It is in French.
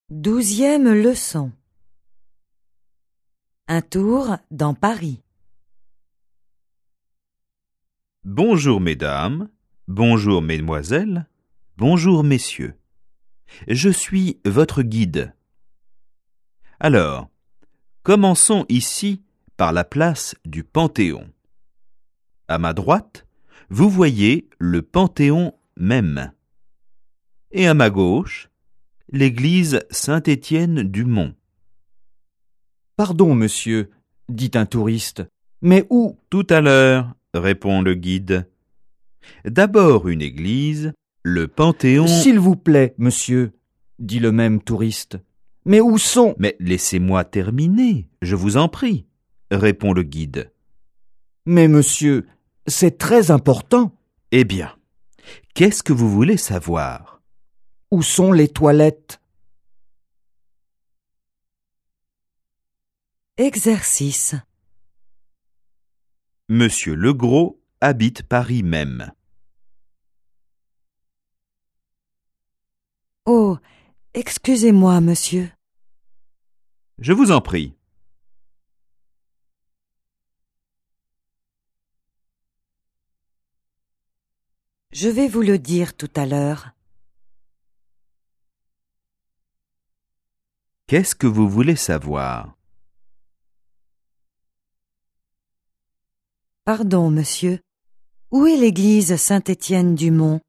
12e leçon. Un tour dans Paris. Bonjour mesdames, bonjour mesdemoiselles, bonjour messieurs. Je suis votre guide. Alors, commençons ici par la place du Panthéon. À ma droite, vous voyez le Panthéon même. Et à ma gauche, l'église Saint-Étienne-du-Mont. Pardon, monsieur, dit un touriste, mais où? Tout à l'heure, répond le guide. D'abord une église, le Panthéon... S'il vous plaît, monsieur, dit le même touriste. Mais où sont? Mais laissez-moi terminer, je vous en prie, répond le guide. Mais monsieur, c'est très important. Eh bien, qu'est-ce que vous voulez savoir? Où sont les toilettes? Exercice. Monsieur Legros habite Paris même. Oh, excusez-moi, monsieur. Je vous en prie. Je vais vous le dire tout à l'heure. Qu'est-ce que vous voulez savoir? Pardon, monsieur. Où est l'église Saint-Étienne-du-Mont?